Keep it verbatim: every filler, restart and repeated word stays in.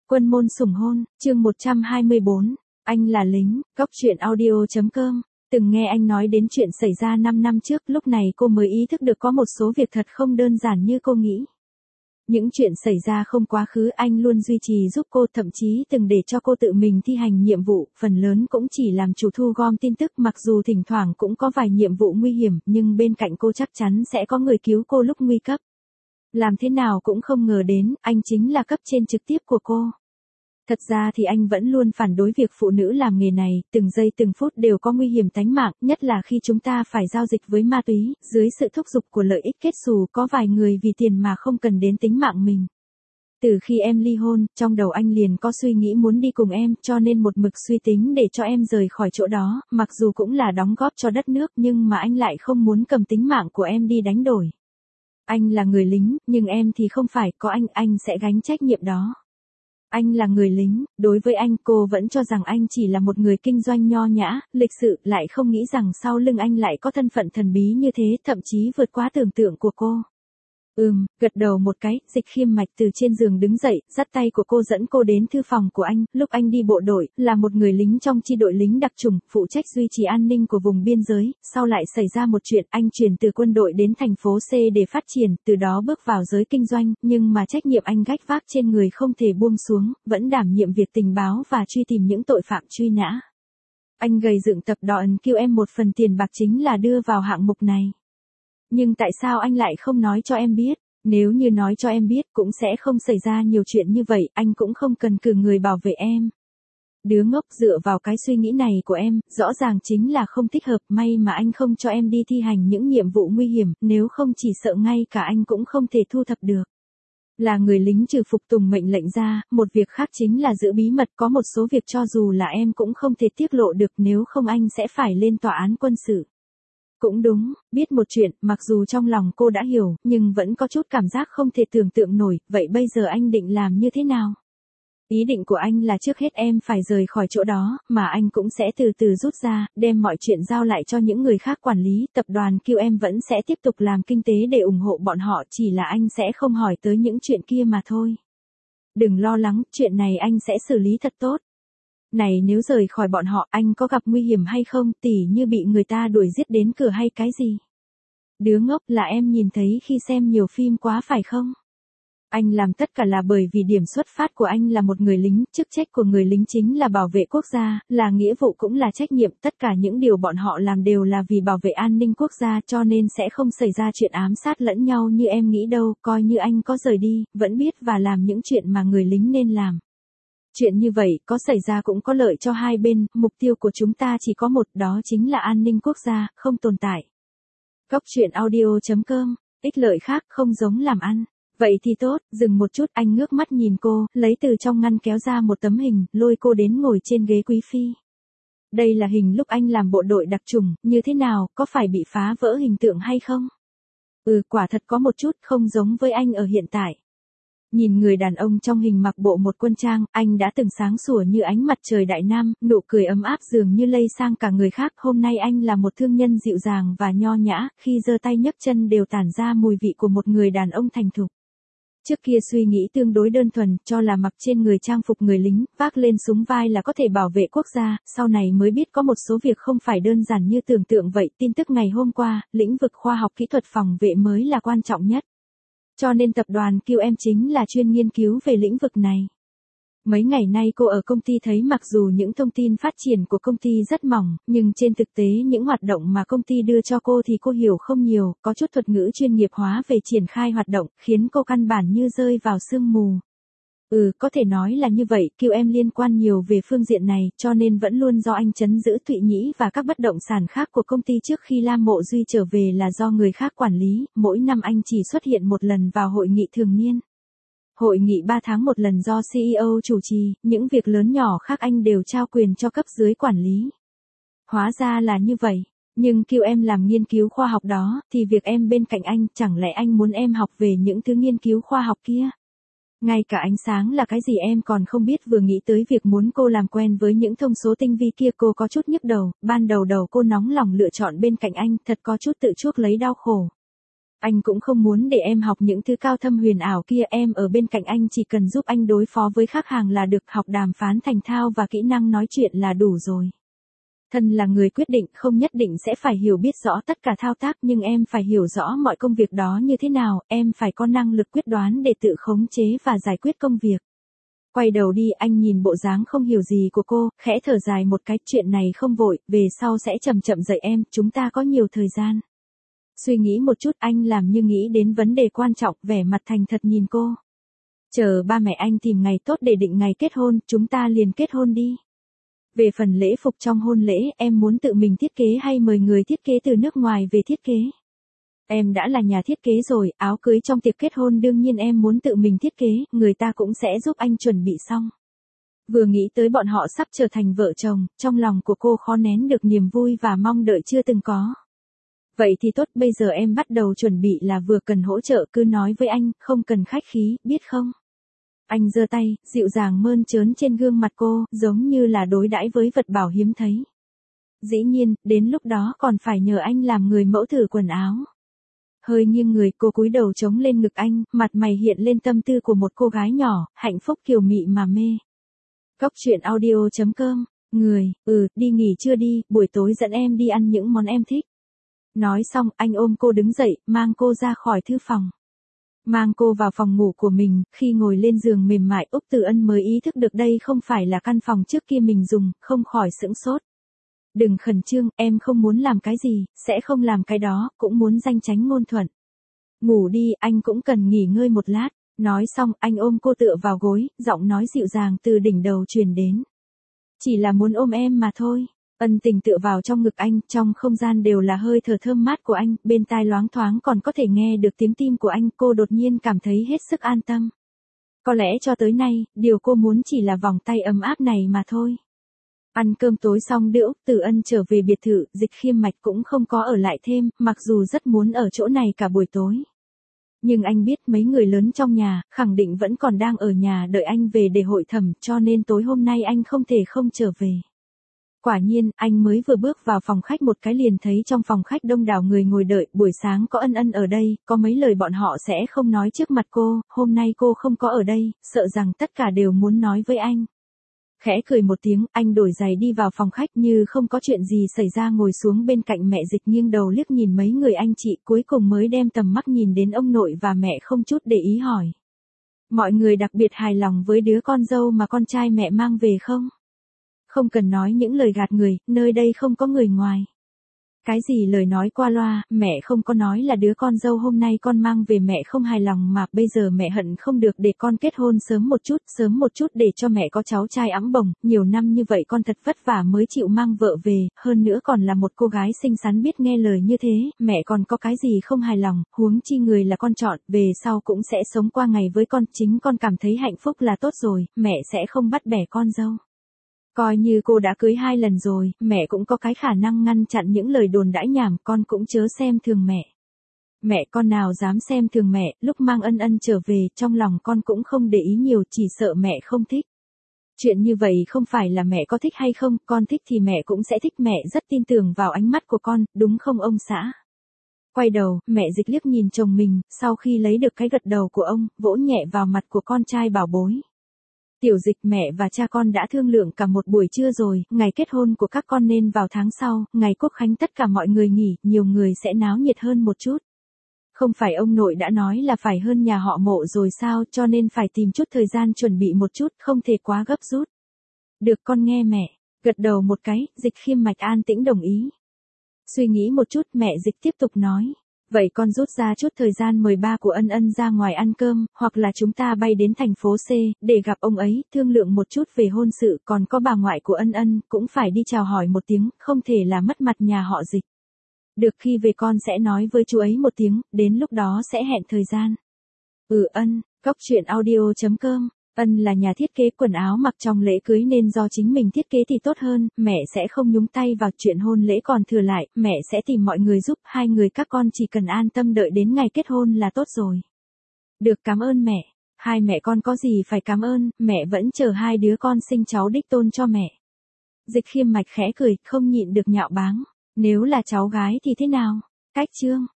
Quân môn sủng hôn, chương một trăm hai mươi bốn, anh là lính, góc truyện audio.com. Từng nghe anh nói đến chuyện xảy ra năm năm trước, lúc này cô mới ý thức được có một số việc thật không đơn giản như cô nghĩ. Những chuyện xảy ra không quá khứ anh luôn duy trì giúp cô, thậm chí từng để cho cô tự mình thi hành nhiệm vụ, phần lớn cũng chỉ làm chủ thu gom tin tức, mặc dù thỉnh thoảng cũng có vài nhiệm vụ nguy hiểm, nhưng bên cạnh cô chắc chắn sẽ có người cứu cô lúc nguy cấp. Làm thế nào cũng không ngờ đến, anh chính là cấp trên trực tiếp của cô. Thật ra thì anh vẫn luôn phản đối việc phụ nữ làm nghề này, từng giây từng phút đều có nguy hiểm tánh mạng, nhất là khi chúng ta phải giao dịch với ma túy, dưới sự thúc giục của lợi ích kết xù, có vài người vì tiền mà không cần đến tính mạng mình. Từ khi em ly hôn, trong đầu anh liền có suy nghĩ muốn đi cùng em, cho nên một mực suy tính để cho em rời khỏi chỗ đó, mặc dù cũng là đóng góp cho đất nước, nhưng mà anh lại không muốn cầm tính mạng của em đi đánh đổi. Anh là người lính, nhưng em thì không phải, có anh, anh sẽ gánh trách nhiệm đó. Anh là người lính, đối với anh cô vẫn cho rằng anh chỉ là một người kinh doanh nho nhã, lịch sự, lại không nghĩ rằng sau lưng anh lại có thân phận thần bí như thế, thậm chí vượt quá tưởng tượng của cô. Ừm, gật đầu một cái, Dịch Khiêm Mạch từ trên giường đứng dậy, dắt tay của cô dẫn cô đến thư phòng của anh, lúc anh đi bộ đội, là một người lính trong chi đội lính đặc chủng, phụ trách duy trì an ninh của vùng biên giới, sau lại xảy ra một chuyện, anh chuyển từ quân đội đến thành phố C để phát triển, từ đó bước vào giới kinh doanh, nhưng mà trách nhiệm anh gánh vác trên người không thể buông xuống, vẫn đảm nhiệm việc tình báo và truy tìm những tội phạm truy nã. Anh gầy dựng tập đoàn kêu em một phần tiền bạc chính là đưa vào hạng mục này. Nhưng tại sao anh lại không nói cho em biết? Nếu như nói cho em biết cũng sẽ không xảy ra nhiều chuyện như vậy, anh cũng không cần cử người bảo vệ em. Đứa ngốc, dựa vào cái suy nghĩ này của em, rõ ràng chính là không thích hợp, may mà anh không cho em đi thi hành những nhiệm vụ nguy hiểm, nếu không chỉ sợ ngay cả anh cũng không thể thu thập được. Là người lính trừ phục tùng mệnh lệnh ra, một việc khác chính là giữ bí mật, có một số việc cho dù là em cũng không thể tiết lộ được, nếu không anh sẽ phải lên tòa án quân sự. Cũng đúng, biết một chuyện, mặc dù trong lòng cô đã hiểu, nhưng vẫn có chút cảm giác không thể tưởng tượng nổi, vậy bây giờ anh định làm như thế nào? Ý định của anh là trước hết em phải rời khỏi chỗ đó, mà anh cũng sẽ từ từ rút ra, đem mọi chuyện giao lại cho những người khác quản lý, tập đoàn kêu em vẫn sẽ tiếp tục làm kinh tế để ủng hộ bọn họ, chỉ là anh sẽ không hỏi tới những chuyện kia mà thôi. Đừng lo lắng, chuyện này anh sẽ xử lý thật tốt. Này, nếu rời khỏi bọn họ, anh có gặp nguy hiểm hay không, tỉ như bị người ta đuổi giết đến cửa hay cái gì? Đứa ngốc, là em nhìn thấy khi xem nhiều phim quá phải không? Anh làm tất cả là bởi vì điểm xuất phát của anh là một người lính, chức trách của người lính chính là bảo vệ quốc gia, là nghĩa vụ cũng là trách nhiệm, tất cả những điều bọn họ làm đều là vì bảo vệ an ninh quốc gia, cho nên sẽ không xảy ra chuyện ám sát lẫn nhau như em nghĩ đâu, coi như anh có rời đi, vẫn biết và làm những chuyện mà người lính nên làm. Chuyện như vậy, có xảy ra cũng có lợi cho hai bên, mục tiêu của chúng ta chỉ có một, đó chính là an ninh quốc gia, không tồn tại. Góc truyện audio.com, ích lợi khác không giống làm ăn. Vậy thì tốt, dừng một chút, anh ngước mắt nhìn cô, lấy từ trong ngăn kéo ra một tấm hình, lôi cô đến ngồi trên ghế quý phi. Đây là hình lúc anh làm bộ đội đặc chủng, như thế nào, có phải bị phá vỡ hình tượng hay không? Ừ, quả thật có một chút, không giống với anh ở hiện tại. Nhìn người đàn ông trong hình mặc bộ một quân trang, anh đã từng sáng sủa như ánh mặt trời đại nam, nụ cười ấm áp dường như lây sang cả người khác, hôm nay anh là một thương nhân dịu dàng và nho nhã, khi giơ tay nhấc chân đều tản ra mùi vị của một người đàn ông thành thục. Trước kia suy nghĩ tương đối đơn thuần, cho là mặc trên người trang phục người lính, vác lên súng vai là có thể bảo vệ quốc gia, sau này mới biết có một số việc không phải đơn giản như tưởng tượng vậy, tin tức ngày hôm qua, lĩnh vực khoa học kỹ thuật phòng vệ mới là quan trọng nhất. Cho nên tập đoàn kêu em chính là chuyên nghiên cứu về lĩnh vực này. Mấy ngày nay cô ở công ty thấy mặc dù những thông tin phát triển của công ty rất mỏng, nhưng trên thực tế những hoạt động mà công ty đưa cho cô thì cô hiểu không nhiều, có chút thuật ngữ chuyên nghiệp hóa về triển khai hoạt động, khiến cô căn bản như rơi vào sương mù. Ừ, có thể nói là như vậy, kêu em liên quan nhiều về phương diện này, cho nên vẫn luôn do anh trấn giữ Thụy Nhĩ và các bất động sản khác của công ty trước khi Lam Mộ Duy trở về là do người khác quản lý, mỗi năm anh chỉ xuất hiện một lần vào hội nghị thường niên. Hội nghị ba tháng một lần do xê e ô chủ trì, những việc lớn nhỏ khác anh đều trao quyền cho cấp dưới quản lý. Hóa ra là như vậy, nhưng kêu em làm nghiên cứu khoa học đó, thì việc em bên cạnh anh, chẳng lẽ anh muốn em học về những thứ nghiên cứu khoa học kia? Ngay cả ánh sáng là cái gì em còn không biết, vừa nghĩ tới việc muốn cô làm quen với những thông số tinh vi kia cô có chút nhức đầu, ban đầu đầu cô nóng lòng lựa chọn bên cạnh anh, thật có chút tự chuốc lấy đau khổ. Anh cũng không muốn để em học những thứ cao thâm huyền ảo kia, em ở bên cạnh anh chỉ cần giúp anh đối phó với khách hàng là được, học đàm phán thành thạo và kỹ năng nói chuyện là đủ rồi. Thân là người quyết định không nhất định sẽ phải hiểu biết rõ tất cả thao tác, nhưng em phải hiểu rõ mọi công việc đó như thế nào, em phải có năng lực quyết đoán để tự khống chế và giải quyết công việc. Quay đầu đi, anh nhìn bộ dáng không hiểu gì của cô, khẽ thở dài một cái, chuyện này không vội, về sau sẽ chậm chậm dạy em, chúng ta có nhiều thời gian. Suy nghĩ một chút, anh làm như nghĩ đến vấn đề quan trọng, vẻ mặt thành thật nhìn cô. Chờ ba mẹ anh tìm ngày tốt để định ngày kết hôn, chúng ta liền kết hôn đi. Về phần lễ phục trong hôn lễ, em muốn tự mình thiết kế hay mời người thiết kế từ nước ngoài về thiết kế? Em đã là nhà thiết kế rồi, áo cưới trong tiệc kết hôn đương nhiên em muốn tự mình thiết kế, người ta cũng sẽ giúp anh chuẩn bị xong. Vừa nghĩ tới bọn họ sắp trở thành vợ chồng, trong lòng của cô khó nén được niềm vui và mong đợi chưa từng có. Vậy thì tốt, bây giờ em bắt đầu chuẩn bị là vừa cần hỗ trợ cứ nói với anh, không cần khách khí, biết không? Anh giơ tay, dịu dàng mơn trớn trên gương mặt cô, giống như là đối đãi với vật bảo hiếm thấy. Dĩ nhiên, đến lúc đó còn phải nhờ anh làm người mẫu thử quần áo. Hơi nghiêng người, cô cúi đầu chống lên ngực anh, mặt mày hiện lên tâm tư của một cô gái nhỏ, hạnh phúc kiều mị mà mê. Góc truyện audio chấm com, người, ừ, đi nghỉ trưa đi, buổi tối dẫn em đi ăn những món em thích. Nói xong, anh ôm cô đứng dậy, mang cô ra khỏi thư phòng. Mang cô vào phòng ngủ của mình, khi ngồi lên giường mềm mại, Úc Tử Ân mới ý thức được đây không phải là căn phòng trước kia mình dùng, không khỏi sững sốt. Đừng khẩn trương, em không muốn làm cái gì, sẽ không làm cái đó, cũng muốn danh chánh ngôn thuận. Ngủ đi, anh cũng cần nghỉ ngơi một lát. Nói xong, anh ôm cô tựa vào gối, giọng nói dịu dàng từ đỉnh đầu truyền đến. Chỉ là muốn ôm em mà thôi. Ân Tình tựa vào trong ngực anh, trong không gian đều là hơi thở thơm mát của anh, bên tai loáng thoáng còn có thể nghe được tiếng tim của anh, cô đột nhiên cảm thấy hết sức an tâm. Có lẽ cho tới nay, điều cô muốn chỉ là vòng tay ấm áp này mà thôi. Ăn cơm tối xong đưa Úc Tử Ân trở về biệt thự, Dịch Khiêm Mạch cũng không có ở lại thêm, mặc dù rất muốn ở chỗ này cả buổi tối. Nhưng anh biết mấy người lớn trong nhà, khẳng định vẫn còn đang ở nhà đợi anh về để hội thẩm, cho nên tối hôm nay anh không thể không trở về. Quả nhiên, anh mới vừa bước vào phòng khách một cái liền thấy trong phòng khách đông đảo người ngồi đợi, buổi sáng có Ân Ân ở đây, có mấy lời bọn họ sẽ không nói trước mặt cô, hôm nay cô không có ở đây, sợ rằng tất cả đều muốn nói với anh. Khẽ cười một tiếng, anh đổi giày đi vào phòng khách như không có chuyện gì xảy ra, ngồi xuống bên cạnh mẹ Dịch, nghiêng đầu liếc nhìn mấy người anh chị, cuối cùng mới đem tầm mắt nhìn đến ông nội và mẹ, không chút để ý hỏi. Mọi người đặc biệt hài lòng với đứa con dâu mà con trai mẹ mang về không? Không cần nói những lời gạt người, nơi đây không có người ngoài. Cái gì lời nói qua loa, mẹ không có nói là đứa con dâu hôm nay con mang về mẹ không hài lòng mà, bây giờ mẹ hận không được để con kết hôn sớm một chút, sớm một chút để cho mẹ có cháu trai ẵm bồng, nhiều năm như vậy con thật vất vả mới chịu mang vợ về, hơn nữa còn là một cô gái xinh xắn biết nghe lời như thế, mẹ còn có cái gì không hài lòng, huống chi người là con chọn, về sau cũng sẽ sống qua ngày với con, chính con cảm thấy hạnh phúc là tốt rồi, mẹ sẽ không bắt bẻ con dâu. Coi như cô đã cưới hai lần rồi, mẹ cũng có cái khả năng ngăn chặn những lời đồn đãi nhảm, con cũng chớ xem thường mẹ. Mẹ con nào dám xem thường mẹ, lúc mang Ân Ân trở về, trong lòng con cũng không để ý nhiều, chỉ sợ mẹ không thích. Chuyện như vậy không phải là mẹ có thích hay không, con thích thì mẹ cũng sẽ thích, mẹ rất tin tưởng vào ánh mắt của con, đúng không ông xã? Quay đầu, mẹ Dịch liếc nhìn chồng mình, sau khi lấy được cái gật đầu của ông, vỗ nhẹ vào mặt của con trai bảo bối. Tiểu Dịch, mẹ và cha con đã thương lượng cả một buổi trưa rồi, ngày kết hôn của các con nên vào tháng sau, ngày quốc khánh tất cả mọi người nghỉ, nhiều người sẽ náo nhiệt hơn một chút. Không phải ông nội đã nói là phải hơn nhà họ Mộ rồi sao, cho nên phải tìm chút thời gian chuẩn bị một chút, không thể quá gấp rút. Được, con nghe mẹ. Gật đầu một cái, Dịch Khiêm Mạch an tĩnh đồng ý. Suy nghĩ một chút, mẹ Dịch tiếp tục nói. Vậy con rút ra chút thời gian mời ba của Ân Ân ra ngoài ăn cơm, hoặc là chúng ta bay đến thành phố C, để gặp ông ấy, thương lượng một chút về hôn sự, còn có bà ngoại của Ân Ân, cũng phải đi chào hỏi một tiếng, không thể là mất mặt nhà họ Dịch. Được, khi về con sẽ nói với chú ấy một tiếng, đến lúc đó sẽ hẹn thời gian. Ừ Ân, góc truyện audio chấm com. Ân là nhà thiết kế quần áo mặc trong lễ cưới nên do chính mình thiết kế thì tốt hơn, mẹ sẽ không nhúng tay vào chuyện hôn lễ, còn thừa lại, mẹ sẽ tìm mọi người giúp, hai người các con chỉ cần an tâm đợi đến ngày kết hôn là tốt rồi. Được, cảm ơn mẹ. Hai mẹ con có gì phải cảm ơn, mẹ vẫn chờ hai đứa con sinh cháu đích tôn cho mẹ. Dịch Khiêm Mạch khẽ cười, không nhịn được nhạo báng. Nếu là cháu gái thì thế nào? Cách chương.